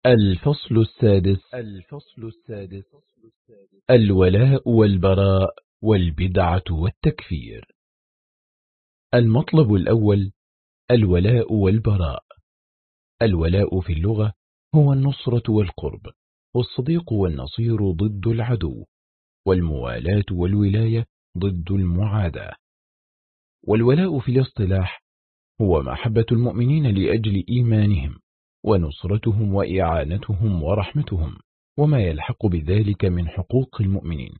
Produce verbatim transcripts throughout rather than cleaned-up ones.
الفصل السادس الفصل السادس الولاء والبراء والبدعة والتكفير. المطلب الأول: الولاء والبراء. الولاء في اللغة هو النصرة والقرب، والصديق والنصير ضد العدو، والموالاة والولاية ضد المعاداة. والولاء في الاصطلاح هو محبة المؤمنين لأجل إيمانهم، ونصرتهم وإعانتهم ورحمتهم، وما يلحق بذلك من حقوق المؤمنين.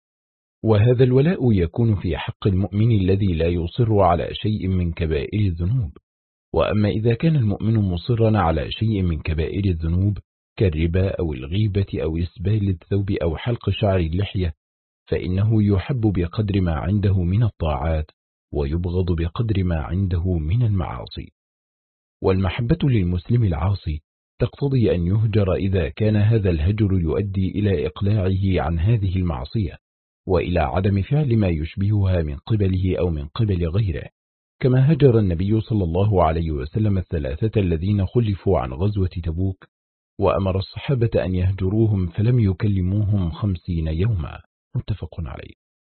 وهذا الولاء يكون في حق المؤمن الذي لا يصر على شيء من كبائر الذنوب. وأما إذا كان المؤمن مصرا على شيء من كبائر الذنوب كالربا أو الغيبة أو إسبال الثوب أو حلق شعر اللحية، فإنه يحب بقدر ما عنده من الطاعات، ويبغض بقدر ما عنده من المعاصي. والمحبة للمسلم العاصي تقتضي أن يهجر إذا كان هذا الهجر يؤدي إلى إقلاعه عن هذه المعصية، وإلى عدم فعل ما يشبهها من قبله أو من قبل غيره، كما هجر النبي صلى الله عليه وسلم الثلاثة الذين خلفوا عن غزوة تبوك، وأمر الصحابة أن يهجروهم فلم يكلموهم خمسين يوما، متفق عليه.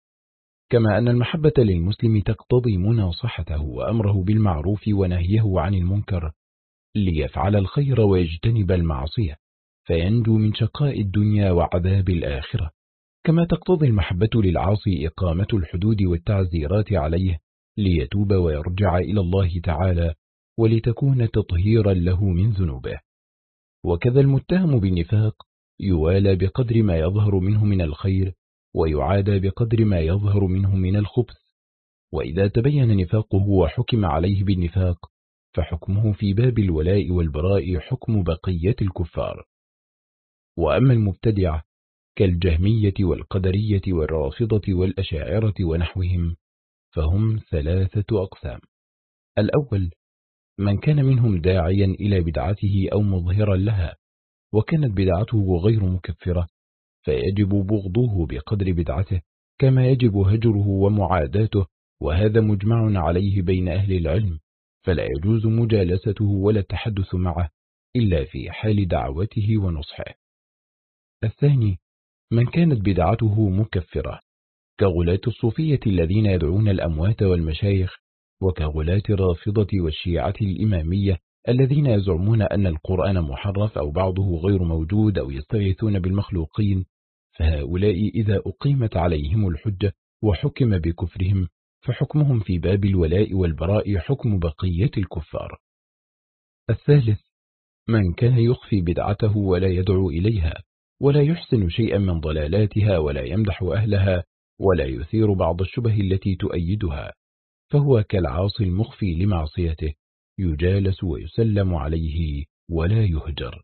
كما أن المحبة للمسلم تقتضي مناصحته وأمره بالمعروف ونهيه عن المنكر، ليفعل الخير ويجتنب المعصية، فينجو من شقاء الدنيا وعذاب الآخرة. كما تقتضي المحبة للعاصي إقامة الحدود والتعزيرات عليه، ليتوب ويرجع إلى الله تعالى، ولتكون تطهيرا له من ذنوبه. وكذا المتهم بالنفاق يوالى بقدر ما يظهر منه من الخير، ويعادى بقدر ما يظهر منه من الخبث. وإذا تبين نفاقه وحكم عليه بالنفاق، فحكمه في باب الولاء والبراء حكم بقية الكفار. وأما المبتدعة كالجهمية والقدرية والرافضة والأشاعرة ونحوهم، فهم ثلاثة أقسام. الأول: من كان منهم داعيا إلى بدعته أو مظهرا لها، وكانت بدعته غير مكفرة، فيجب بغضه بقدر بدعته، كما يجب هجره ومعاداته، وهذا مجمع عليه بين أهل العلم، فلا يجوز مجالسته ولا التحدث معه إلا في حال دعوته ونصحه. الثاني: من كانت بدعته مكفرة، كغلاة الصوفية الذين يدعون الأموات والمشايخ، وكغلاة الرافضة والشيعة الإمامية الذين يزعمون أن القرآن محرف أو بعضه غير موجود أو يستغيثون بالمخلوقين، فهؤلاء إذا أقيمت عليهم الحجة وحكم بكفرهم، فحكمهم في باب الولاء والبراء حكم بقية الكفار. الثالث: من كان يخفي بدعته ولا يدعو إليها، ولا يحسن شيئا من ضلالاتها، ولا يمدح أهلها، ولا يثير بعض الشبه التي تؤيدها، فهو كالعاصي المخفي لمعصيته، يجالس ويسلم عليه ولا يهجر.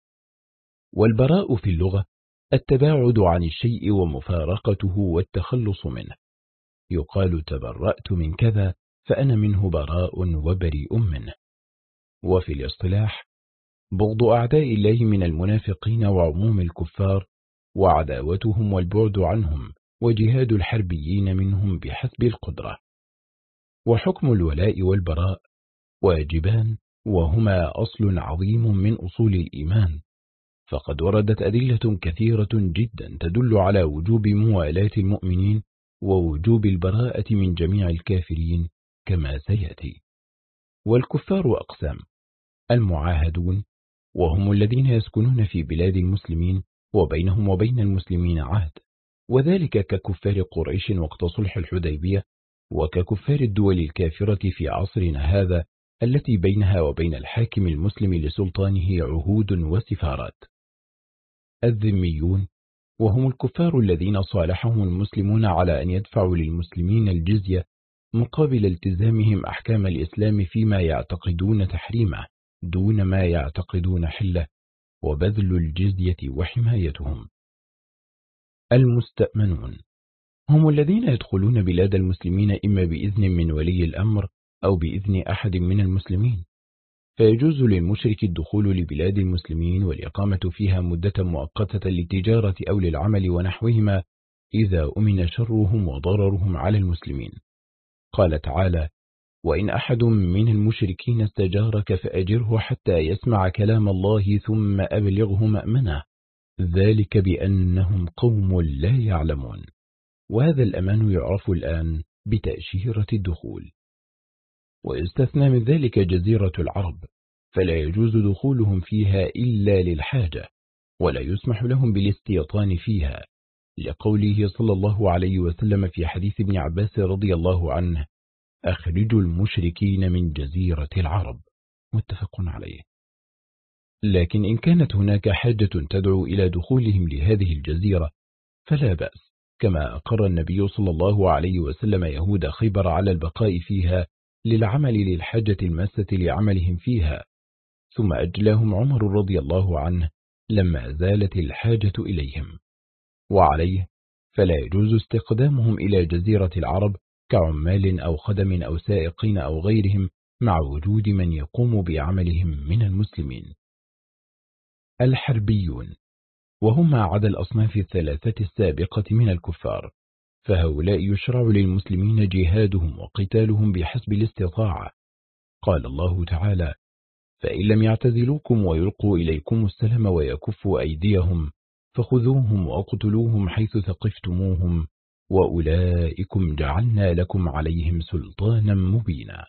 والبراء في اللغة التباعد عن الشيء ومفارقته والتخلص منه. يقال تبرأت من كذا، فأنا منه براء وبريء منه. وفي الاصطلاح بغض أعداء الله من المنافقين وعموم الكفار، وعداوتهم والبعد عنهم، وجهاد الحربيين منهم بحسب القدرة. وحكم الولاء والبراء واجبان، وهما أصل عظيم من أصول الإيمان، فقد وردت أدلة كثيرة جدا تدل على وجوب موالاة المؤمنين ووجوب البراءة من جميع الكافرين كما سيأتي. والكفار أقسام: المعاهدون، وهم الذين يسكنون في بلاد المسلمين وبينهم وبين المسلمين عهد، وذلك ككفار قريش وقت صلح الحديبية، وككفار الدول الكافرة في عصرنا هذا التي بينها وبين الحاكم المسلم لسلطانه عهود وسفارات. الذميون، وهم الكفار الذين صالحهم المسلمون على أن يدفعوا للمسلمين الجزية مقابل التزامهم أحكام الإسلام فيما يعتقدون تحريمه دون ما يعتقدون حله، وبذل الجزية وحمايتهم. المستأمنون، هم الذين يدخلون بلاد المسلمين إما بإذن من ولي الأمر أو بإذن أحد من المسلمين، فيجوز للمشرك الدخول لبلاد المسلمين والإقامة فيها مدة مؤقتة للتجارة أو للعمل ونحوهما، إذا أمن شرهم وضررهم على المسلمين. قال تعالى: وإن أحد من المشركين استجارك فأجره حتى يسمع كلام الله ثم أبلغه مأمنه، ذلك بأنهم قوم لا يعلمون. وهذا الأمان يعرف الآن بتأشيرة الدخول. ويستثنى من ذلك جزيرة العرب، فلا يجوز دخولهم فيها إلا للحاجة، ولا يسمح لهم بالاستيطان فيها، لقوله صلى الله عليه وسلم في حديث ابن عباس رضي الله عنه: أخرجوا المشركين من جزيرة العرب، متفق عليه. لكن إن كانت هناك حاجة تدعو إلى دخولهم لهذه الجزيرة فلا بأس، كما أقر النبي صلى الله عليه وسلم يهود خيبر على البقاء فيها للعمل للحاجة الماسة لعملهم فيها، ثم أجلاهم عمر رضي الله عنه لما زالت الحاجة إليهم. وعليه فلا يجوز استقدامهم إلى جزيرة العرب كعمال أو خدم أو سائقين أو غيرهم، مع وجود من يقوم بعملهم من المسلمين. الحربيون، وهم ما عدا الأصناف الثلاثة السابقة من الكفار، فهؤلاء يشرع للمسلمين جهادهم وقتالهم بحسب الاستطاعة. قال الله تعالى: فإن لم يعتزلوكم ويلقوا إليكم السلام ويكفوا أيديهم فخذوهم وأقتلوهم حيث ثقفتموهم وأولئكم جعلنا لكم عليهم سلطانا مبينا.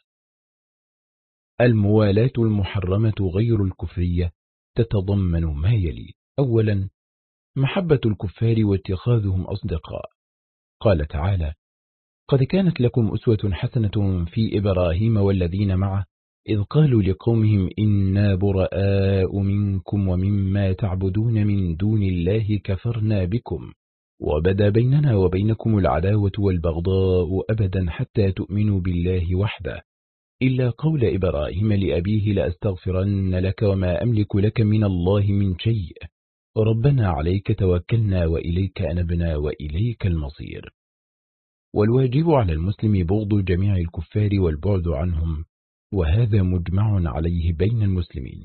الموالاة المحرمة غير الكفرية تتضمن ما يلي: أولا، محبة الكفار واتخاذهم أصدقاء. قال تعالى: قد كانت لكم أسوة حسنة في إبراهيم والذين معه إذ قالوا لقومهم إنا براء منكم ومما تعبدون من دون الله كفرنا بكم وبدا بيننا وبينكم العداوة والبغضاء أبدا حتى تؤمنوا بالله وحده إلا قول إبراهيم لأبيه لأستغفرن لك وما أملك لك من الله من شيء ربنا عليك توكلنا وإليك أنبنا وإليك المصير. والواجب على المسلم بغض جميع الكفار والبعد عنهم، وهذا مجمع عليه بين المسلمين.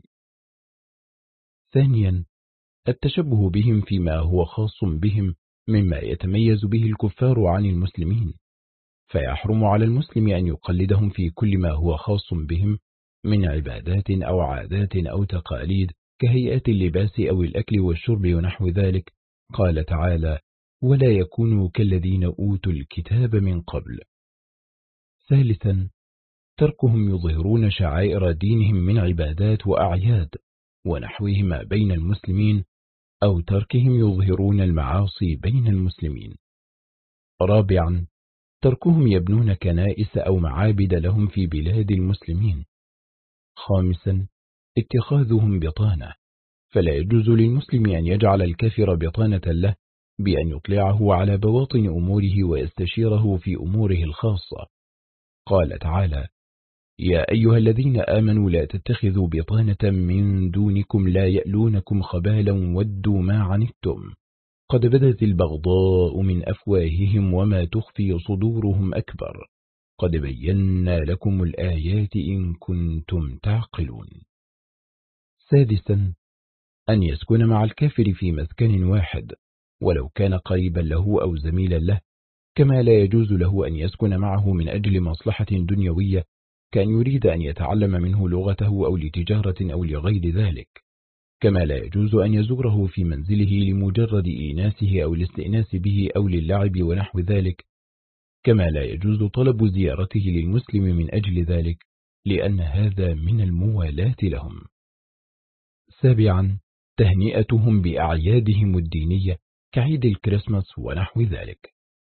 ثانيا، التشبه بهم فيما هو خاص بهم مما يتميز به الكفار عن المسلمين، فيحرم على المسلم أن يقلدهم في كل ما هو خاص بهم من عبادات أو عادات أو تقاليد كهيئة اللباس أو الأكل والشرب ونحو ذلك. قال تعالى: ولا يكونوا كالذين أوتوا الكتاب من قبل. ثالثا، تركهم يظهرون شعائر دينهم من عبادات وأعياد ونحوهما بين المسلمين، أو تركهم يظهرون المعاصي بين المسلمين. رابعا، تركهم يبنون كنائس أو معابد لهم في بلاد المسلمين. خامسا، اتخاذهم بطانة، فلا يجوز للمسلم أن يجعل الكافر بطانة له بأن يطلعه على بواطن أموره ويستشيره في أموره الخاصة. قال تعالى: يا أيها الذين آمنوا لا تتخذوا بطانة من دونكم لا يألونكم خبالا ودوا ما عنتم قد بدت البغضاء من أفواههم وما تخفي صدورهم أكبر قد بينا لكم الآيات إن كنتم تعقلون. سادسا، أن يسكن مع الكافر في مسكن واحد ولو كان قريبا له أو زميلا له، كما لا يجوز له أن يسكن معه من أجل مصلحة دنيوية كان يريد أن يتعلم منه لغته أو لتجارة أو لغير ذلك، كما لا يجوز أن يزوره في منزله لمجرد إيناسه أو الاستئناس به أو للعب ونحو ذلك، كما لا يجوز طلب زيارته للمسلم من أجل ذلك، لأن هذا من الموالاة لهم. سابعا، تهنئتهم بأعيادهم الدينية كعيد الكريسماس ونحو ذلك.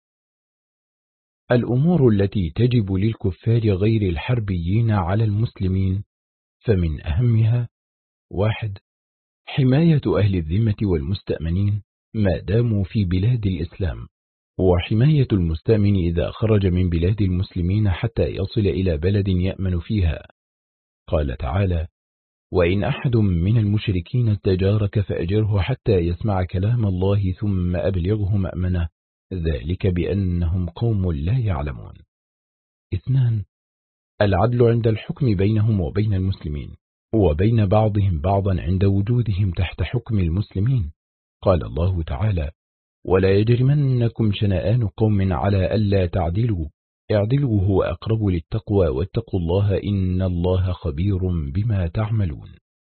الأمور التي تجب للكفار غير الحربيين على المسلمين، فمن أهمها: واحد، حماية أهل الذمة والمستأمنين ما داموا في بلاد الإسلام، وحماية المستأمن إذا خرج من بلاد المسلمين حتى يصل إلى بلد يأمن فيها. قال تعالى: وإن أحد من المشركين استجارك فأجره حتى يسمع كلام الله ثم أبلغه مأمنه ذلك بأنهم قوم لا يعلمون. اثنان، العدل عند الحكم بينهم وبين المسلمين وبين بعضهم بعضا عند وجودهم تحت حكم المسلمين. قال الله تعالى: ولا يجرمنكم شنآن قوم على ألا تعدلوا اعدلوا هو أقرب للتقوى واتقوا الله إن الله خبير بما تعملون.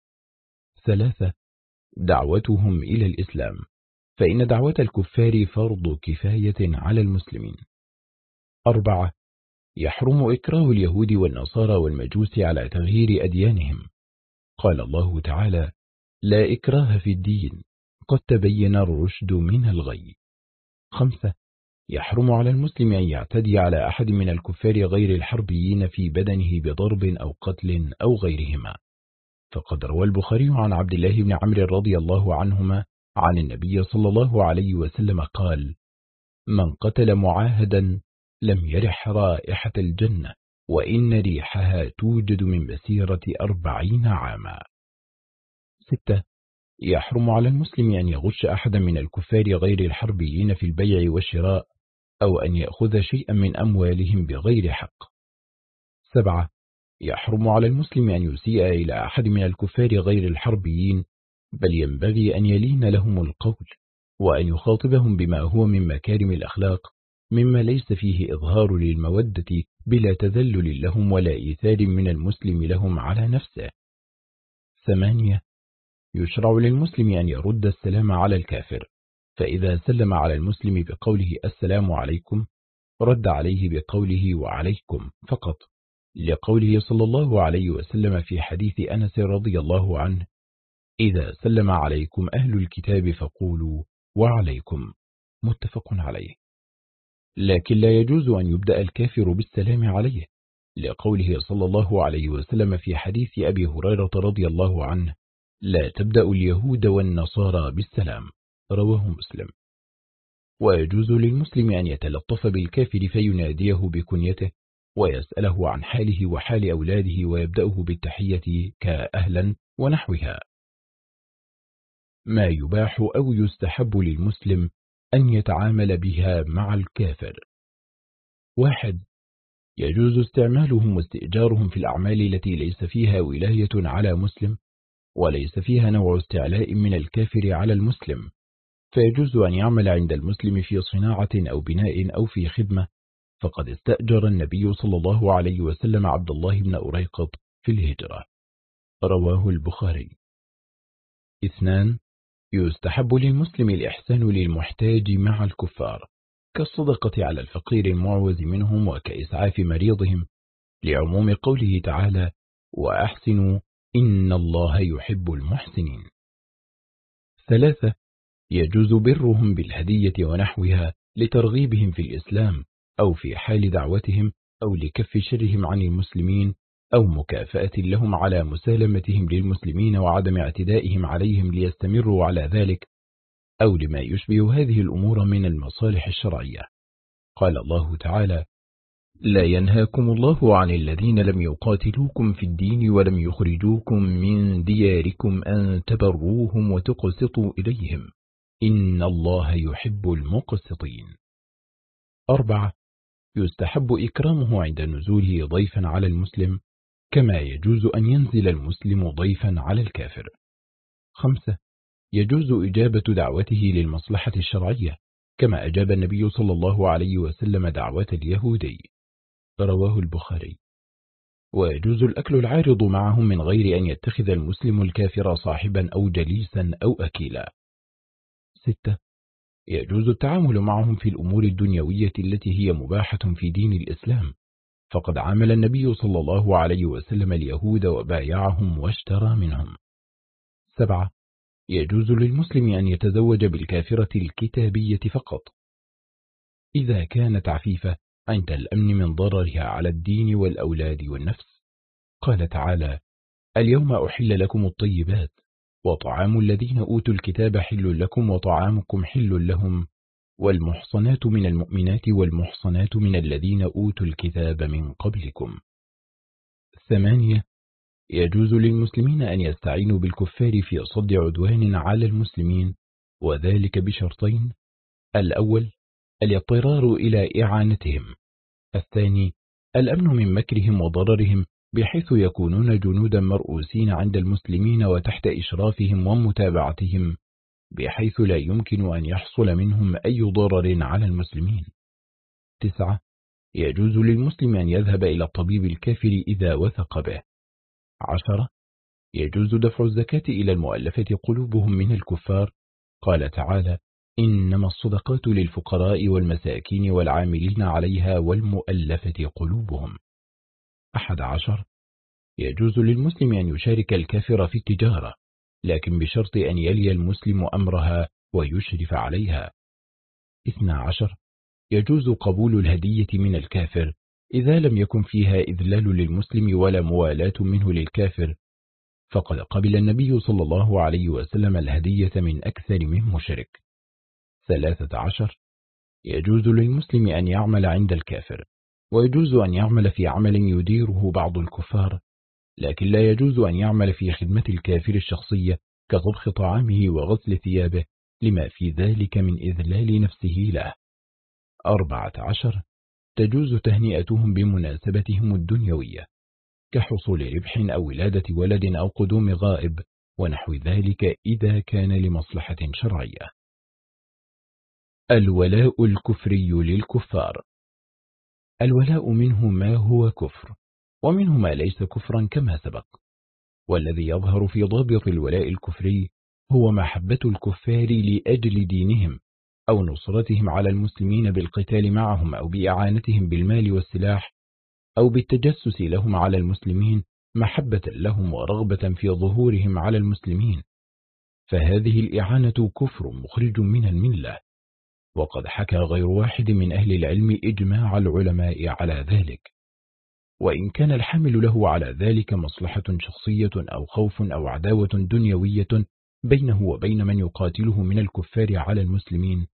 ثلاثة، دعوتهم إلى الإسلام، فإن دعوة الكفار فرض كفاية على المسلمين. أربعة، يحرم إكراه اليهود والنصارى والمجوس على تغيير أديانهم. قال الله تعالى: لا إكراه في الدين قد تبين الرشد من الغي. خمسة، يحرم على المسلم أن يعتدي على أحد من الكفار غير الحربيين في بدنه بضرب أو قتل أو غيرهما، فقد روى البخاري عن عبد الله بن عمرو رضي الله عنهما عن النبي صلى الله عليه وسلم قال: من قتل معاهدا لم يرح رائحة الجنة وإن ريحها توجد من مسيرة أربعين عاما. ستة، يحرم على المسلم أن يغش أحدا من الكفار غير الحربيين في البيع والشراء أو أن يأخذ شيئا من أموالهم بغير حق. سبعة، يحرم على المسلم أن يسيء إلى أحد من الكفار غير الحربيين، بل ينبغي أن يلين لهم القول وأن يخاطبهم بما هو من مكارم الأخلاق، مما ليس فيه إظهار للمودة بلا تذلل لهم ولا إيثار من المسلم لهم على نفسه. ثمانية، يشرع للمسلم أن يرد السلام على الكافر، فإذا سلم على المسلم بقوله السلام عليكم رد عليه بقوله وعليكم فقط، لقوله صلى الله عليه وسلم في حديث أنس رضي الله عنه: إذا سلم عليكم أهل الكتاب فقولوا وعليكم، متفق عليه. لكن لا يجوز أن يبدأ الكافر بالسلام عليه، لقوله صلى الله عليه وسلم في حديث أبي هريرة رضي الله عنه: لا تبدأ اليهود والنصارى بالسلام، رواه مسلم. ويجوز للمسلم أن يتلطف بالكافر فيناديه بكنيته ويسأله عن حاله وحال أولاده ويبدأه بالتحية كأهلا ونحوها. ما يباح أو يستحب للمسلم أن يتعامل بها مع الكافر. واحد، يجوز استعمالهم واستئجارهم في الأعمال التي ليس فيها ولاية على مسلم وليس فيها نوع استعلاء من الكافر على المسلم، فيجوز أن يعمل عند المسلم في صناعة أو بناء أو في خدمة، فقد استأجر النبي صلى الله عليه وسلم عبد الله بن أريقط في الهجرة، رواه البخاري. اثنان، يستحب للمسلم الإحسان للمحتاج مع الكفار، كالصدقة على الفقير المعوز منهم وكإسعاف مريضهم، لعموم قوله تعالى: وأحسنوا إن الله يحب المحسنين. ثلاثة، يجوز برهم بالهدية ونحوها لترغيبهم في الإسلام أو في حال دعوتهم أو لكف شرهم عن المسلمين أو مكافأة لهم على مسالمتهم للمسلمين وعدم اعتدائهم عليهم ليستمروا على ذلك، أو لما يشبه هذه الأمور من المصالح الشرعية. قال الله تعالى: لا ينهاكم الله عن الذين لم يقاتلوكم في الدين ولم يخرجوكم من دياركم أن تبروهم وتقسطوا إليهم إن الله يحب المقسطين. أربعة، يستحب إكرامه عند نزوله ضيفا على المسلم، كما يجوز أن ينزل المسلم ضيفا على الكافر. خمسة، يجوز إجابة دعوته للمصلحة الشرعية، كما أجاب النبي صلى الله عليه وسلم دعوة اليهودي، رواه البخاري. ويجوز الأكل العارض معهم من غير أن يتخذ المسلم الكافر صاحبا أو جليسا أو أكيلا. ستة، يجوز التعامل معهم في الأمور الدنيوية التي هي مباحة في دين الإسلام، فقد عامل النبي صلى الله عليه وسلم اليهود وبايعهم واشترى منهم. سبعة، يجوز للمسلم أن يتزوج بالكافرة الكتابية فقط إذا كانت عفيفة عند الأمن من ضررها على الدين والأولاد والنفس. قال تعالى: اليوم أحل لكم الطيبات وطعام الذين أوتوا الكتاب حل لكم وطعامكم حل لهم والمحصنات من المؤمنات والمحصنات من الذين أوتوا الكتاب من قبلكم. ثمانية، يجوز للمسلمين أن يستعينوا بالكفار في صد عدوان على المسلمين، وذلك بشرطين: الأول الاضطرار إلى إعانتهم، الثاني الأمن من مكرهم وضررهم بحيث يكونون جنودا مرؤوسين عند المسلمين وتحت إشرافهم ومتابعتهم، بحيث لا يمكن أن يحصل منهم أي ضرر على المسلمين. تسعة، يجوز للمسلم أن يذهب إلى الطبيب الكافر إذا وثق به. عشرة. يجوز دفع الزكاة إلى المؤلفة قلوبهم من الكفار. قال تعالى: إنما الصدقات للفقراء والمساكين والعاملين عليها والمؤلفة قلوبهم. أحد عشر. يجوز للمسلم أن يشارك الكافر في التجارة، لكن بشرط أن يلي المسلم أمرها ويشرف عليها. اثنى عشر. يجوز قبول الهدية من الكافر إذا لم يكن فيها إذلال للمسلم ولا موالاة منه للكافر، فقد قبل النبي صلى الله عليه وسلم الهدية من أكثر من مشرك. ثلاثة عشر. يجوز للمسلم أن يعمل عند الكافر، ويجوز أن يعمل في عمل يديره بعض الكفار، لكن لا يجوز أن يعمل في خدمة الكافر الشخصية كطبخ طعامه وغسل ثيابه، لما في ذلك من إذلال نفسه له. أربعة عشر. تجوز تهنئتهم بمناسبتهم الدنيوية، كحصول ربح أو ولادة ولد أو قدوم غائب ونحو ذلك، إذا كان لمصلحة شرعية. الولاء الكفري للكفار. الولاء منه ما هو كفر، ومنه ما ليس كفرا كما سبق، والذي يظهر في ضابط الولاء الكفري هو محبة الكفار لأجل دينهم، أو نصرتهم على المسلمين بالقتال معهم، أو بإعانتهم بالمال والسلاح، أو بالتجسس لهم على المسلمين محبة لهم ورغبة في ظهورهم على المسلمين، فهذه الإعانة كفر مخرج من الملة، وقد حكى غير واحد من أهل العلم إجماع العلماء على ذلك. وإن كان الحامل له على ذلك مصلحة شخصية أو خوف أو عداوة دنيوية بينه وبين من يقاتله من الكفار على المسلمين،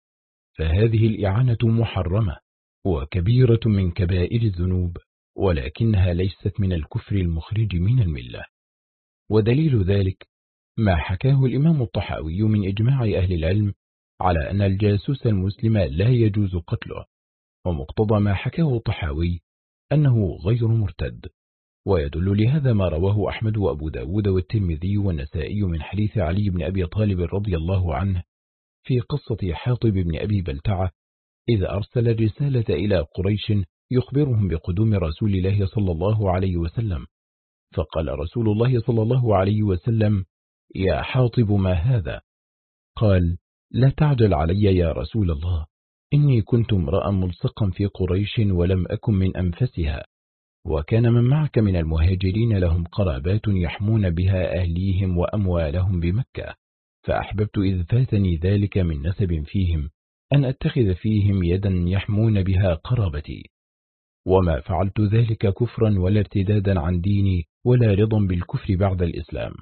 فهذه الإعانة محرمة وكبيرة من كبائر الذنوب، ولكنها ليست من الكفر المخرج من الملة. ودليل ذلك ما حكاه الإمام الطحاوي من إجماع أهل العلم على أن الجاسوس المسلم لا يجوز قتله، ومقتضى ما حكاه الطحاوي أنه غير مرتد. ويدل لهذا ما رواه أحمد وأبو داود والترمذي والنسائي من حديث علي بن أبي طالب رضي الله عنه في قصة حاطب بن أبي بلتعة، إذ أرسل الرسالة إلى قريش يخبرهم بقدوم رسول الله صلى الله عليه وسلم، فقال رسول الله صلى الله عليه وسلم: يا حاطب ما هذا؟ قال: لا تعجل علي يا رسول الله، إني كنت امرأ ملصقا في قريش ولم أكن من أنفسها، وكان من معك من المهاجرين لهم قرابات يحمون بها أهليهم وأموالهم بمكة، فأحببت إذ فاتني ذلك من نسب فيهم أن أتخذ فيهم يدا يحمون بها قرابتي، وما فعلت ذلك كفرا ولا ارتدادا عن ديني ولا رضا بالكفر بعد الإسلام.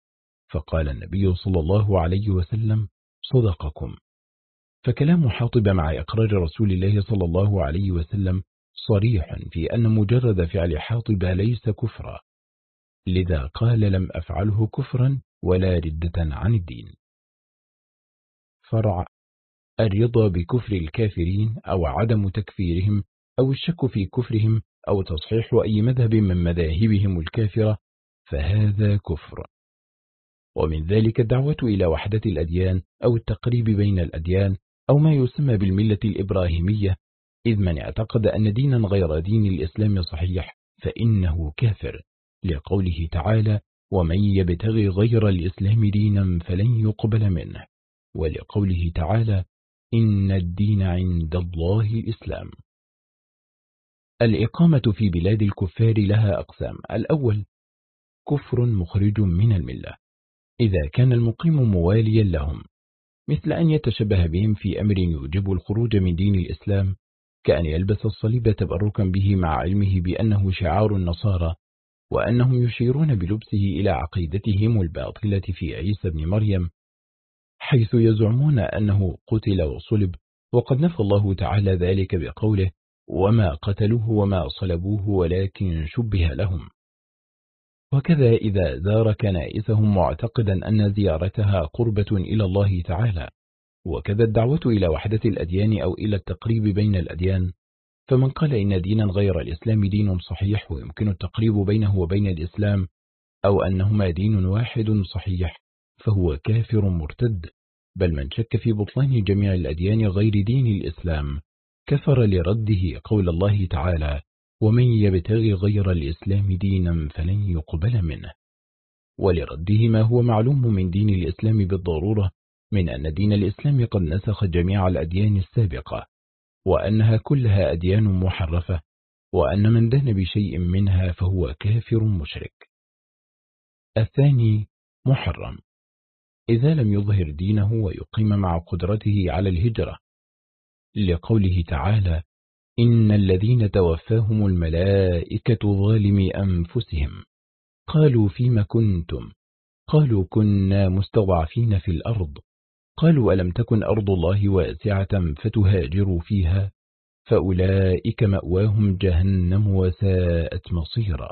فقال النبي صلى الله عليه وسلم: صدقكم. فكلام حاطب مع إقرار رسول الله صلى الله عليه وسلم صريح في أن مجرد فعل حاطب ليس كفرا، لذا قال: لم أفعله كفرا ولا ردة عن الدين. فرع: الرضا بكفر الكافرين أو عدم تكفيرهم أو الشك في كفرهم أو تصحيح أي مذهب من مذاهبهم الكافرة، فهذا كفر. ومن ذلك الدعوة إلى وحدة الأديان أو التقريب بين الأديان أو ما يسمى بالملة الإبراهيمية، إذ من اعتقد أن دينا غير دين الإسلام صحيح فإنه كافر، لقوله تعالى: ومن يبتغي غير الإسلام دينا فلن يقبل منه، ولقوله تعالى: إن الدين عند الله الإسلام. الإقامة في بلاد الكفار لها أقسام: الأول كفر مخرج من الملة، إذا كان المقيم مواليا لهم، مثل أن يتشبه بهم في أمر يوجب الخروج من دين الإسلام، كأن يلبس الصليب تبركا به مع علمه بأنه شعار النصارى، وأنهم يشيرون بلبسه إلى عقيدتهم الباطلة في عيسى بن مريم، حيث يزعمون أنه قتل وصلب، وقد نفى الله تعالى ذلك بقوله: وما قتلوه وما صلبوه ولكن شبه لهم. وكذا إذا زار كنائسهم معتقدا أن زيارتها قربة إلى الله تعالى. وكذا الدعوة إلى وحدة الأديان أو إلى التقريب بين الأديان، فمن قال إن دينا غير الإسلام دين صحيح ويمكن التقريب بينه وبين الإسلام، أو أنهما دين واحد صحيح، فهو كافر مرتد، بل من شك في بطلان جميع الأديان غير دين الإسلام كفر لرده قول الله تعالى: ومن يبتغي غير الإسلام دينا فلن يقبل منه، ولرده ما هو معلوم من دين الإسلام بالضرورة من أن دين الإسلام قد نسخ جميع الأديان السابقة، وأنها كلها أديان محرفة، وأن من دان بشيء منها فهو كافر مشرك. الثاني محرم إذا لم يظهر دينه ويقيم مع قدرته على الهجرة، لقوله تعالى: إن الذين توفاهم الملائكة ظالمي أنفسهم قالوا فيما كنتم قالوا كنا مستضعفين في الأرض قالوا ألم تكن أرض الله واسعة فتهاجروا فيها فأولئك مأواهم جهنم وساءت مصيرا.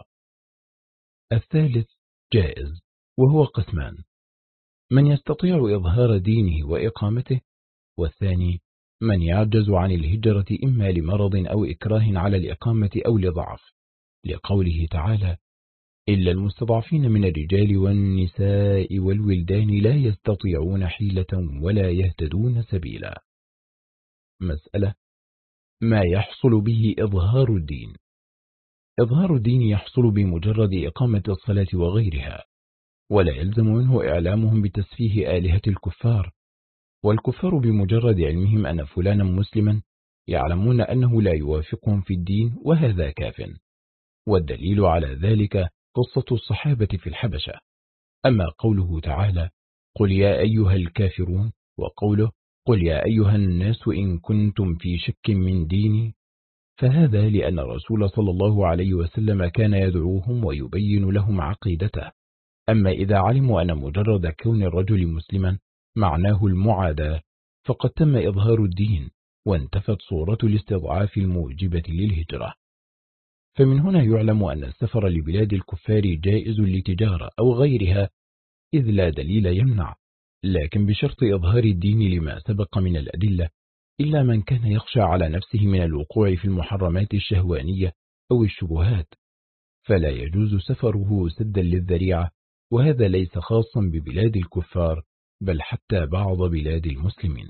الثالث جائز، وهو قسمان: من يستطيع إظهار دينه وإقامته، والثاني من يعجز عن الهجرة إما لمرض أو إكراه على الإقامة أو لضعف، لقوله تعالى: إلا المستضعفين من الرجال والنساء والولدان لا يستطيعون حيلة ولا يهتدون سبيلا. مسألة: ما يحصل به إظهار الدين؟ إظهار الدين يحصل بمجرد إقامة الصلاة وغيرها، ولا يلزم منه إعلامهم بتسفيه آلهة الكفار، والكفار بمجرد علمهم أن فلانا مسلما يعلمون أنه لا يوافقهم في الدين، وهذا كاف. والدليل على ذلك قصة الصحابة في الحبشة. أما قوله تعالى: قل يا أيها الكافرون، وقوله: قل يا أيها الناس إن كنتم في شك من ديني، فهذا لأن الرسول صلى الله عليه وسلم كان يدعوهم ويبين لهم عقيدته. أما إذا علموا أن مجرد كون الرجل مسلما معناه المعاداة، فقد تم إظهار الدين وانتفت صورة الاستضعاف الموجبة للهجرة. فمن هنا يعلم أن السفر لبلاد الكفار جائز لتجارة أو غيرها، إذ لا دليل يمنع، لكن بشرط إظهار الدين لما سبق من الأدلة، إلا من كان يخشى على نفسه من الوقوع في المحرمات الشهوانية أو الشبهات، فلا يجوز سفره سدا للذريعة، وهذا ليس خاصا ببلاد الكفار بل حتى بعض بلاد المسلمين.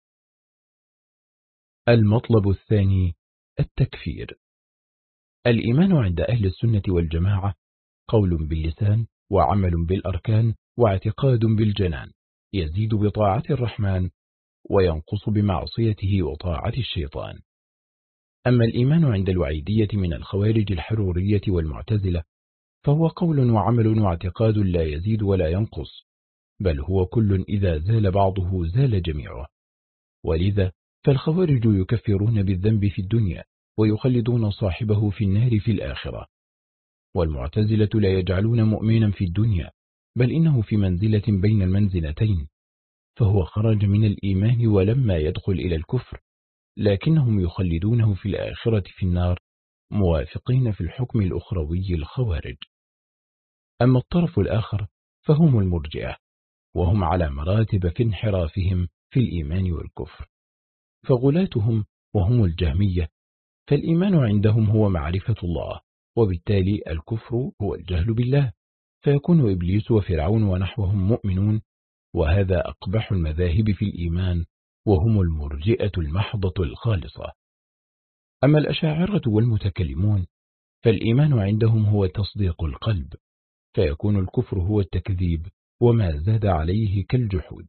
المطلب الثاني التكفير. الإيمان عند أهل السنة والجماعة قول باللسان وعمل بالأركان واعتقاد بالجنان، يزيد بطاعة الرحمن وينقص بمعصيته وطاعة الشيطان. أما الإيمان عند الوعيدية من الخوارج الحرورية والمعتزلة فهو قول وعمل واعتقاد لا يزيد ولا ينقص، بل هو كل إذا زال بعضه زال جميعه. ولذا فالخوارج يكفرون بالذنب في الدنيا ويخلدون صاحبه في النار في الآخرة، والمعتزلة لا يجعلون مؤمنا في الدنيا بل إنه في منزلة بين المنزلتين، فهو خرج من الإيمان ولما يدخل إلى الكفر، لكنهم يخلدونه في الآخرة في النار، موافقين في الحكم الأخروي الخوارج. أما الطرف الآخر فهم المرجئة، وهم على مراتب في انحرافهم في الإيمان والكفر، فغلاتهم وهم الجهمية، فالإيمان عندهم هو معرفة الله، وبالتالي الكفر هو الجهل بالله، فيكون إبليس وفرعون ونحوهم مؤمنون، وهذا أقبح المذاهب في الإيمان، وهم المرجئة المحضة الخالصة. أما الأشاعرة والمتكلمون فالإيمان عندهم هو تصديق القلب، فيكون الكفر هو التكذيب وما زاد عليه كالجحود.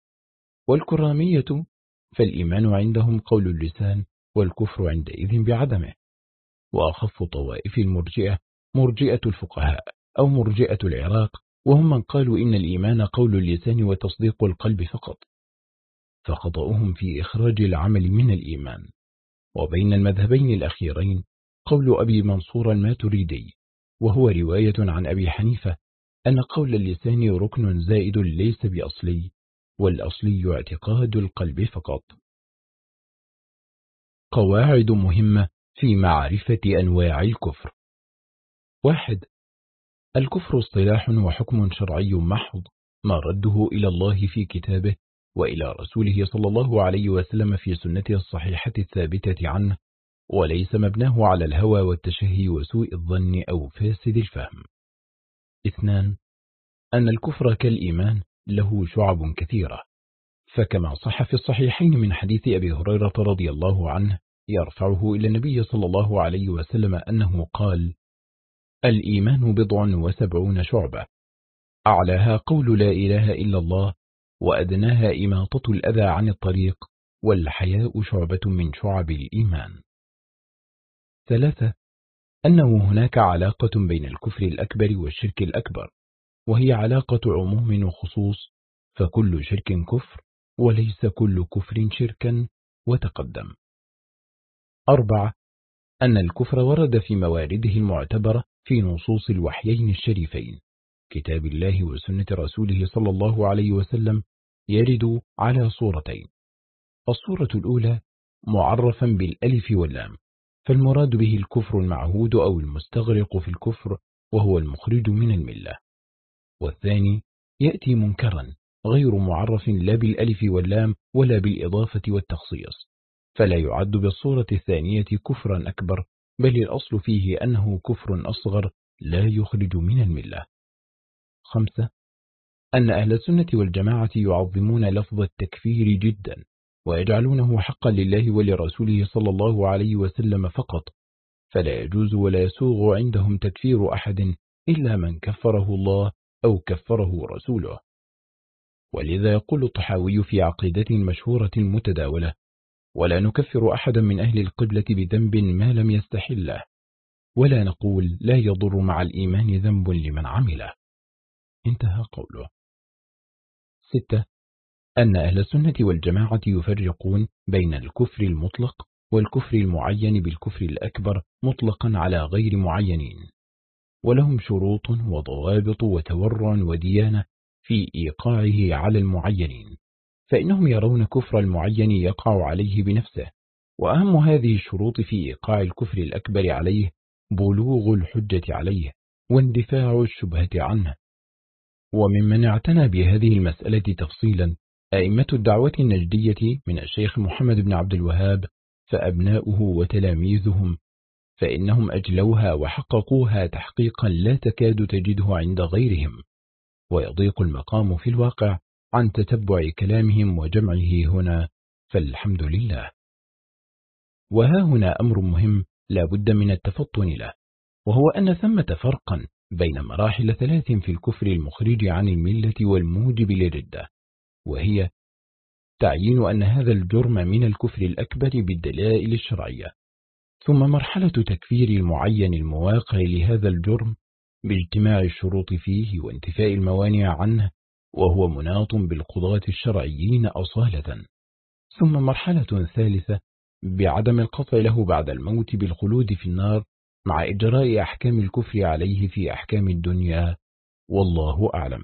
والكرامية فالإيمان عندهم قول اللسان والكفر عندئذ بعدمه. وأخف طوائف المرجئة مرجئة الفقهاء أو مرجئة العراق، وهم من قالوا إن الإيمان قول اللسان وتصديق القلب فقط، فخطأهم في إخراج العمل من الإيمان. وبين المذهبين الأخيرين قول أبي منصور الماتريدي، وهو رواية عن أبي حنيفة، أن قول اللسان ركن زائد ليس بأصلي، والأصلي اعتقاد القلب فقط. قواعد مهمة في معرفة أنواع الكفر. واحد. الكفر اصطلاح وحكم شرعي محض ما رده إلى الله في كتابه وإلى رسوله صلى الله عليه وسلم في سنته الصحيحة الثابتة عنه، وليس مبناه على الهوى والتشهي وسوء الظن أو فاسد الفهم. اثنان. أن الكفر كالإيمان له شعب كثيرة، فكما صح في الصحيحين من حديث أبي هريرة رضي الله عنه يرفعه إلى النبي صلى الله عليه وسلم أنه قال: الإيمان بضع وسبعون شعبة، أعلاها قول لا إله إلا الله، وأدناها إماطة الأذى عن الطريق، والحياء شعبة من شعب الإيمان. ثلاثة: أنه هناك علاقة بين الكفر الأكبر والشرك الأكبر، وهي علاقة عموم وخصوص، فكل شرك كفر وليس كل كفر شركا، وتقدم. أربعة: أن الكفر ورد في موارده المعتبرة في نصوص الوحيين الشريفين كتاب الله وسنة رسوله صلى الله عليه وسلم، يرد على صورتين: الصورة الأولى معرفا بالألف واللام، فالمراد به الكفر المعهود أو المستغرق في الكفر وهو المخرج من الملة، والثاني يأتي منكرا غير معرف لا بالألف واللام ولا بالإضافة والتخصيص، فلا يعد بالصورة الثانية كفرا أكبر، بل الأصل فيه أنه كفر أصغر لا يخرج من الملة. خمسة: أن أهل السنة والجماعة يعظمون لفظ التكفير جدا، ويجعلونه حقا لله ولرسوله صلى الله عليه وسلم فقط، فلا يجوز ولا يسوغ عندهم تكفير أحد إلا من كفره الله أو كفره رسوله. ولذا يقول الطحاوي في عقيدته المشهورة المتداولة: ولا نكفر أحدا من أهل القبلة بذنب ما لم يستحله، ولا نقول لا يضر مع الإيمان ذنب لمن عمله. انتهى قوله. ستة: أن أهل السنة والجماعة يفرقون بين الكفر المطلق والكفر المعين بالكفر الأكبر مطلقا على غير معينين، ولهم شروط وضوابط وتورع وديانة في إيقاعه على المعينين، فإنهم يرون كفر المعين يقع عليه بنفسه، وأهم هذه الشروط في إيقاع الكفر الأكبر عليه بلوغ الحجة عليه واندفاع الشبهة عنه. وممن اعتنى بهذه المسألة تفصيلا أئمة الدعوة النجدية من الشيخ محمد بن عبد الوهاب فأبناؤه وتلاميذهم، فإنهم أجلوها وحققوها تحقيقا لا تكاد تجده عند غيرهم، ويضيق المقام في الواقع عن تتبع كلامهم وجمعه هنا، فالحمد لله. وها هنا أمر مهم لا بد من التفطن له، وهو أن ثمة فرقا بين مراحل ثلاث في الكفر المخرج عن الملة والموجب للردة، وهي تعيين أن هذا الجرم من الكفر الأكبر بالدلائل الشرعية، ثم مرحلة تكفير المعين المواقع لهذا الجرم باجتماع الشروط فيه وانتفاء الموانع عنه، وهو مناط بالقضاة الشرعيين أصالة، ثم مرحلة ثالثة بعدم القطع له بعد الموت بالخلود في النار مع إجراء أحكام الكفر عليه في أحكام الدنيا، والله أعلم.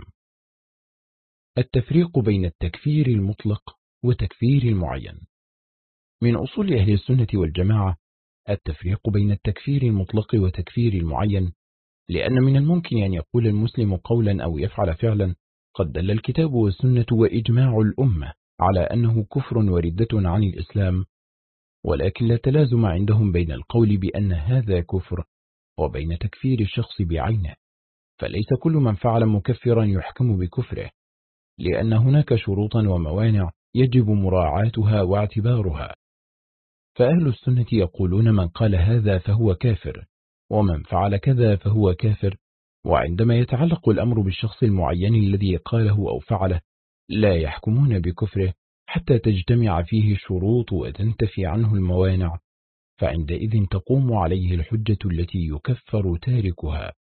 التفريق بين التكفير المطلق وتكفير المعين. من أصول أهل السنة والجماعة التفريق بين التكفير المطلق وتكفير المعين، لأن من الممكن أن يقول المسلم قولا أو يفعل فعلا قد دل الكتاب والسنة وإجماع الأمة على أنه كفر وردة عن الإسلام، ولكن لا تلازم عندهم بين القول بأن هذا كفر وبين تكفير الشخص بعينه، فليس كل من فعل مكفرا يحكم بكفره، لأن هناك شروطا وموانع يجب مراعاتها واعتبارها. فأهل السنة يقولون من قال هذا فهو كافر، ومن فعل كذا فهو كافر، وعندما يتعلق الأمر بالشخص المعين الذي قاله أو فعله لا يحكمون بكفره حتى تجتمع فيه الشروط وتنتفي عنه الموانع، فعندئذ تقوم عليه الحجة التي يكفر تاركها.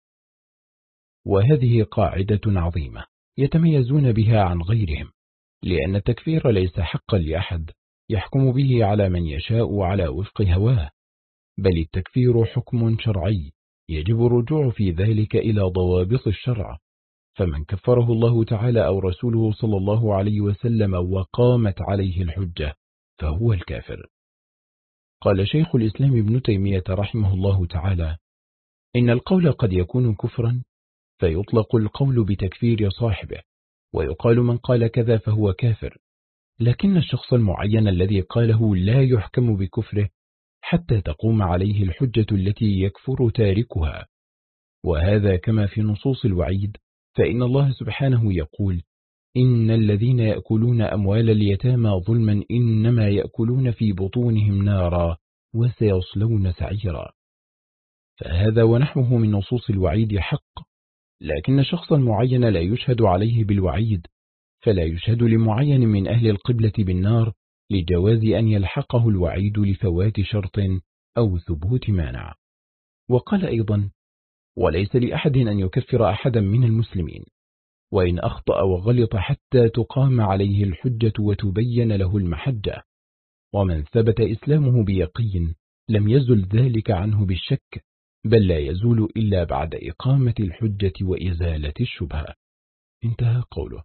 وهذه قاعدة عظيمة يتميزون بها عن غيرهم، لأن التكفير ليس حقا لأحد يحكم به على من يشاء على وفق هواه، بل التكفير حكم شرعي يجب الرجوع في ذلك إلى ضوابط الشرع، فمن كفره الله تعالى أو رسوله صلى الله عليه وسلم وقامت عليه الحجة فهو الكافر. قال شيخ الإسلام ابن تيمية رحمه الله تعالى: إن القول قد يكون كفرا، فيطلق القول بتكفير صاحبه، ويقال من قال كذا فهو كافر، لكن الشخص المعين الذي قاله لا يحكم بكفره حتى تقوم عليه الحجة التي يكفر تاركها. وهذا كما في نصوص الوعيد، فإن الله سبحانه يقول: إن الذين يأكلون أموال اليتامى ظلما إنما يأكلون في بطونهم نارا وسيصلون سعيرا. فهذا ونحوه من نصوص الوعيد حق، لكن شخصا معين لا يشهد عليه بالوعيد، فلا يشهد لمعين من أهل القبلة بالنار لجواز أن يلحقه الوعيد لفوات شرط أو ثبوت مانع. وقال أيضا: وليس لأحد أن يكفر أحدا من المسلمين، وإن أخطأ وغلط حتى تقام عليه الحجة وتبين له المحجة، ومن ثبت إسلامه بيقين لم يزل ذلك عنه بالشك، بل لا يزول إلا بعد إقامة الحجة وإزالة الشبهة. انتهى قوله.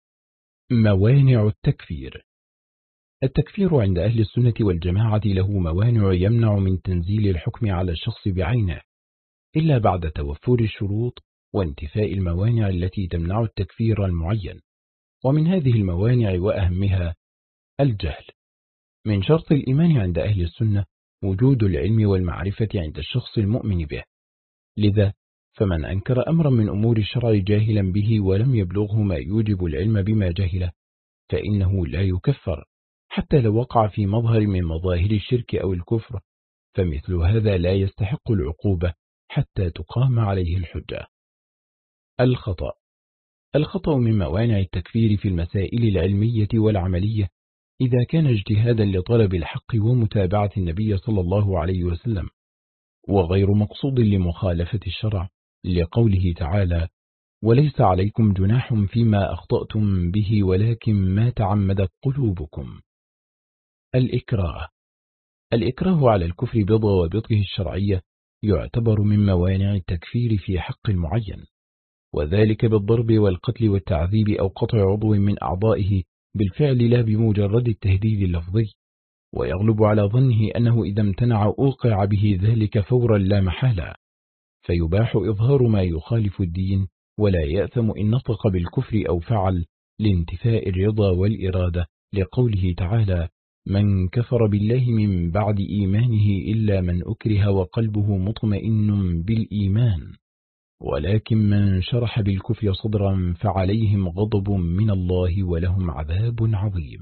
موانع التكفير. التكفير عند أهل السنة والجماعة له موانع يمنع من تنزيل الحكم على الشخص بعينه إلا بعد توفر الشروط وانتفاء الموانع التي تمنع التكفير المعين. ومن هذه الموانع وأهمها الجهل. من شرط الإيمان عند أهل السنة وجود العلم والمعرفة عند الشخص المؤمن به، لذا فمن أنكر أمرا من أمور الشرع جاهلا به ولم يبلغه ما يوجب العلم بما جهله فإنه لا يكفر، حتى لو وقع في مظهر من مظاهر الشرك أو الكفر، فمثل هذا لا يستحق العقوبة حتى تقام عليه الحجة. الخطأ. الخطأ من موانع التكفير في المسائل العلمية والعملية إذا كان اجتهادا لطلب الحق ومتابعة النبي صلى الله عليه وسلم، وغير مقصود لمخالفة الشرع، لقوله تعالى: وليس عليكم جناح فيما أخطأتم به ولكن ما تعمدت قلوبكم. الإكراه. الإكراه على الكفر بضوابطه الشرعية يعتبر من موانع التكفير في حق المعين، وذلك بالضرب والقتل والتعذيب أو قطع عضو من أعضائه بالفعل لا بمجرد التهديد اللفظي، ويغلب على ظنه أنه إذا امتنع أوقع به ذلك فورا لا محالة، فيباح إظهار ما يخالف الدين ولا يأثم إن نطق بالكفر أو فعل لانتفاء الرضا والإرادة، لقوله تعالى: من كفر بالله من بعد إيمانه إلا من أكره وقلبه مطمئن بالإيمان ولكن من شرح بالكفر صدرا فعليهم غضب من الله ولهم عذاب عظيم.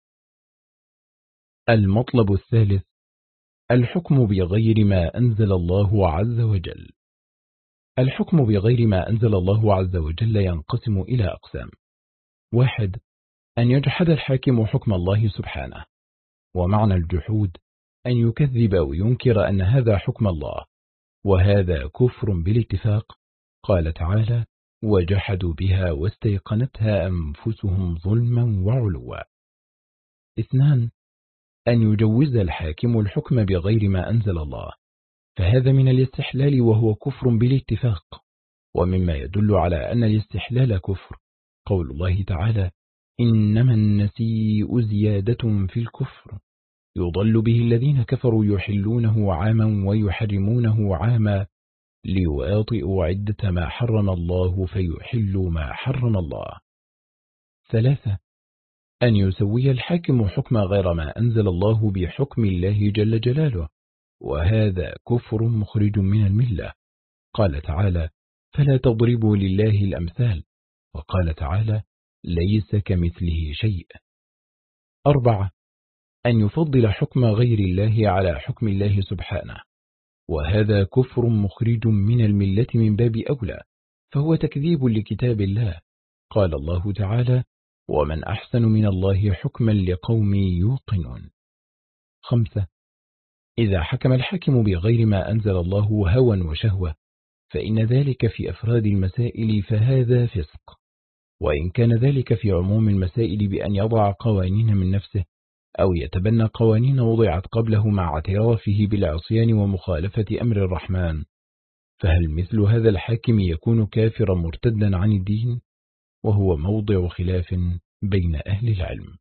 المطلب الثالث: الحكم بغير ما أنزل الله عز وجل. الحكم بغير ما أنزل الله عز وجل ينقسم إلى أقسام. واحد: أن يجحد الحاكم حكم الله سبحانه، ومعنى الجحود أن يكذب وينكر أن هذا حكم الله، وهذا كفر بالاتفاق. قال تعالى: وجحدوا بها واستيقنتها أنفسهم ظلما وعلوا. اثنان: أن يجوز الحاكم الحكم بغير ما أنزل الله، فهذا من الاستحلال وهو كفر بالاتفاق. ومما يدل على أن الاستحلال كفر قول الله تعالى: إنما النسيء زيادة في الكفر يضل به الذين كفروا يحلونه عاما ويحرمونه عاما ليواطئوا عدة ما حرم الله فيحلوا ما حرم الله. ثلاثة: أن يسوي الحاكم حكم غير ما أنزل الله بحكم الله جل جلاله، وهذا كفر مخرج من الملة. قال تعالى: فلا تضربوا لله الأمثال، وقال تعالى: ليس كمثله شيء. أربعة: أن يفضل حكم غير الله على حكم الله سبحانه، وهذا كفر مخرج من الملة من باب أولى، فهو تكذيب لكتاب الله. قال الله تعالى: ومن أحسن من الله حكما لقوم يوقنون. خمسة: إذا حكم الحاكم بغير ما أنزل الله هوى وشهوة فإن ذلك في أفراد المسائل فهذا فسق، وإن كان ذلك في عموم المسائل بأن يضع قوانين من نفسه أو يتبنى قوانين وضعت قبله مع اعترافه بالعصيان ومخالفة أمر الرحمن، فهل مثل هذا الحاكم يكون كافرا مرتدا عن الدين؟ وهو موضع خلاف بين أهل العلم.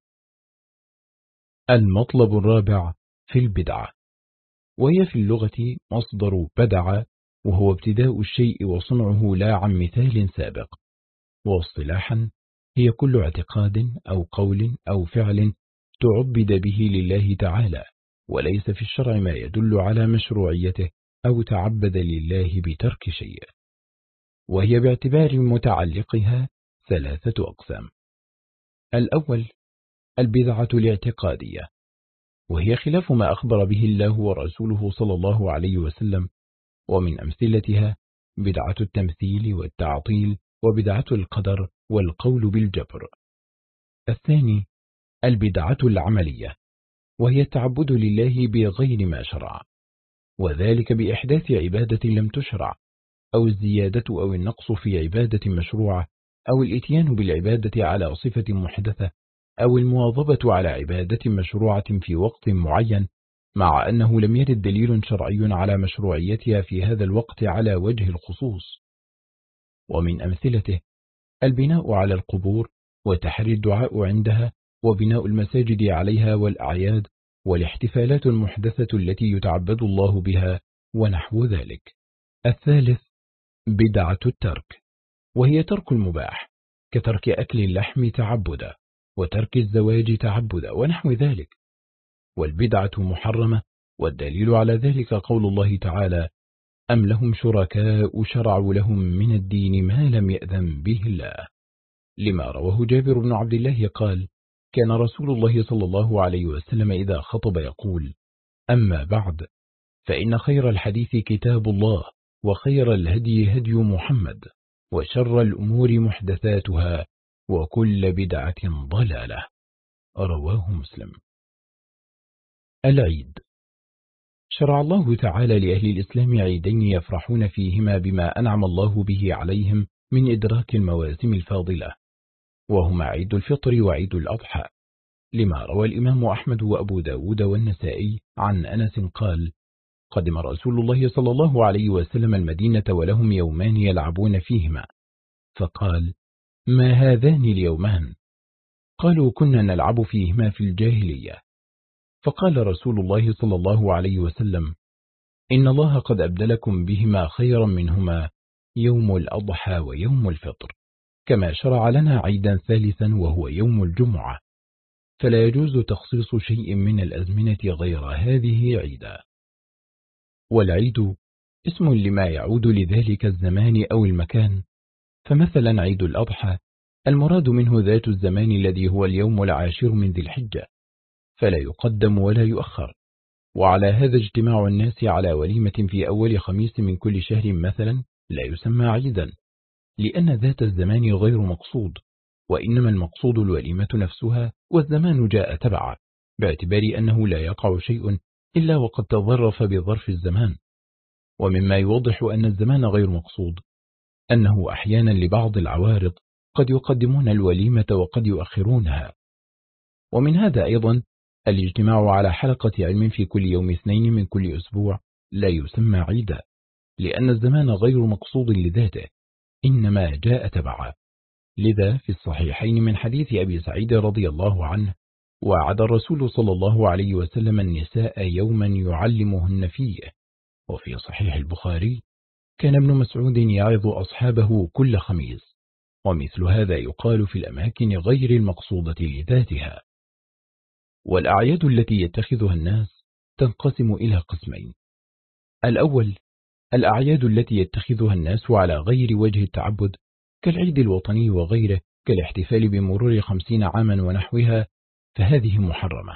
المطلب الرابع في البدعة، وهي في اللغة مصدر بدع، وهو ابتداء الشيء وصنعه لا عن مثال سابق، واصطلاحا هي كل اعتقاد أو قول أو فعل تعبد به لله تعالى وليس في الشرع ما يدل على مشروعيته أو تعبد لله بترك شيء. وهي باعتبار متعلقها ثلاثة أقسام. الأول: البدعة الاعتقادية، وهي خلاف ما أخبر به الله ورسوله صلى الله عليه وسلم. ومن أمثلتها بدعة التمثيل والتعطيل وبدعة القدر والقول بالجبر. الثاني البدعة العملية، وهي التعبد لله بغير ما شرع، وذلك بإحداث عبادة لم تشرع، أو الزيادة أو النقص في عبادة مشروعة، أو الإتيان بالعبادة على صفة محدثة، أو المواظبة على عبادة مشروعة في وقت معين، مع أنه لم يرد دليل شرعي على مشروعيتها في هذا الوقت على وجه الخصوص. ومن أمثلته البناء على القبور وتحري الدعاء عندها وبناء المساجد عليها والأعياد والاحتفالات المحدثة التي يتعبد الله بها ونحو ذلك. الثالث بدعة الترك، وهي ترك المباح كترك أكل اللحم تعبدا وترك الزواج تعبدا ونحو ذلك. والبدعة محرمة، والدليل على ذلك قول الله تعالى: أم لهم شركاء شرعوا لهم من الدين ما لم يأذن به الله، لما رواه جابر بن عبد الله قال: كان رسول الله صلى الله عليه وسلم إذا خطب يقول: أما بعد، فإن خير الحديث كتاب الله، وخير الهدي هدي محمد، وشر الأمور محدثاتها، وكل بدعة ضلالة. رواه مسلم. العيد. شرع الله تعالى لأهل الإسلام عيدين يفرحون فيهما بما أنعم الله به عليهم من إدراك المواسم الفاضلة، وهما عيد الفطر وعيد الأضحى، لما روى الإمام أحمد وأبو داود والنسائي عن أنس قال: قدم رسول الله صلى الله عليه وسلم المدينة ولهم يومان يلعبون فيهما، فقال: ما هذان اليومان؟ قالوا: كنا نلعب فيهما في الجاهلية. فقال رسول الله صلى الله عليه وسلم: إن الله قد أبدلكم بهما خيرا منهما، يوم الأضحى ويوم الفطر، كما شرع لنا عيدا ثالثا وهو يوم الجمعة، فلا يجوز تخصيص شيء من الأزمنة غير هذه عيدا. والعيد اسم لما يعود لذلك الزمان أو المكان، فمثلا عيد الأضحى المراد منه ذات الزمان الذي هو اليوم العاشر من ذي الحجة، فلا يقدم ولا يؤخر. وعلى هذا اجتماع الناس على وليمة في أول خميس من كل شهر مثلا لا يسمى عيدا، لأن ذات الزمان غير مقصود، وإنما المقصود الوليمة نفسها، والزمان جاء تبعا، باعتبار أنه لا يقع شيء إلا وقد تظرف بظرف الزمان. ومما يوضح أن الزمان غير مقصود أنه أحيانا لبعض العوارض قد يقدمون الوليمة وقد يؤخرونها. ومن هذا أيضا الاجتماع على حلقة علم في كل يوم اثنين من كل أسبوع لا يسمى عيدا، لأن الزمان غير مقصود لذاته، إنما جاء تبعا. لذا في الصحيحين من حديث أبي سعيد رضي الله عنه: وعد الرسول صلى الله عليه وسلم النساء يوما يعلمهن فيه. وفي صحيح البخاري: كان ابن مسعود يعظ أصحابه كل خميس. ومثل هذا يقال في الأماكن غير المقصودة لذاتها. والأعياد التي يتخذها الناس تنقسم إلى قسمين: الأول الأعياد التي يتخذها الناس على غير وجه التعبد، كالعيد الوطني وغيره، كالاحتفال بمرور خمسين عاما ونحوها، فهذه محرمة.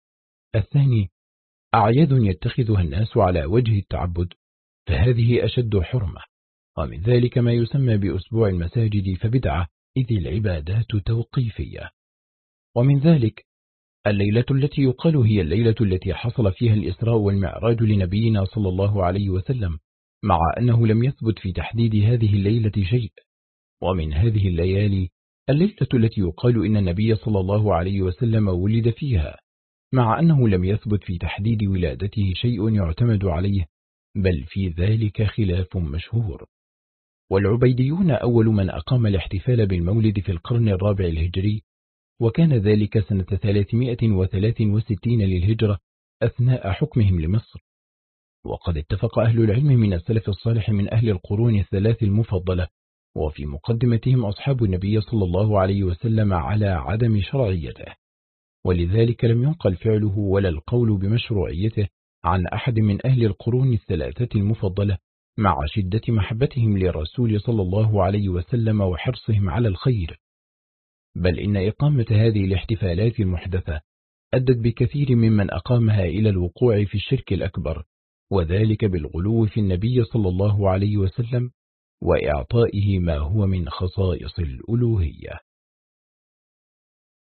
الثاني أعياد يتخذها الناس على وجه التعبد، فهذه أشد حرمة. ومن ذلك ما يسمى بأسبوع المساجد، فبدعة، إذ العبادات توقيفية. ومن ذلك الليلة التي يقال هي الليلة التي حصل فيها الإسراء والمعراج لنبينا صلى الله عليه وسلم، مع أنه لم يثبت في تحديد هذه الليلة شيء. ومن هذه الليالي الليلة التي يقال إن النبي صلى الله عليه وسلم ولد فيها، مع أنه لم يثبت في تحديد ولادته شيء يعتمد عليه، بل في ذلك خلاف مشهور. والعبيديون أول من أقام الاحتفال بالمولد في القرن الرابع الهجري، وكان ذلك سنة ثلاثمائة وثلاث وستين للهجرة أثناء حكمهم لمصر. وقد اتفق أهل العلم من السلف الصالح من أهل القرون الثلاث المفضلة، وفي مقدمتهم أصحاب النبي صلى الله عليه وسلم، على عدم شرعيته، ولذلك لم ينقل فعله ولا القول بمشروعيته عن أحد من أهل القرون الثلاثة المفضلة، مع شدة محبتهم للرسول صلى الله عليه وسلم وحرصهم على الخير. بل إن إقامة هذه الاحتفالات المحدثة أدت بكثير ممن أقامها إلى الوقوع في الشرك الأكبر، وذلك بالغلو في النبي صلى الله عليه وسلم وإعطائه ما هو من خصائص الألوهية.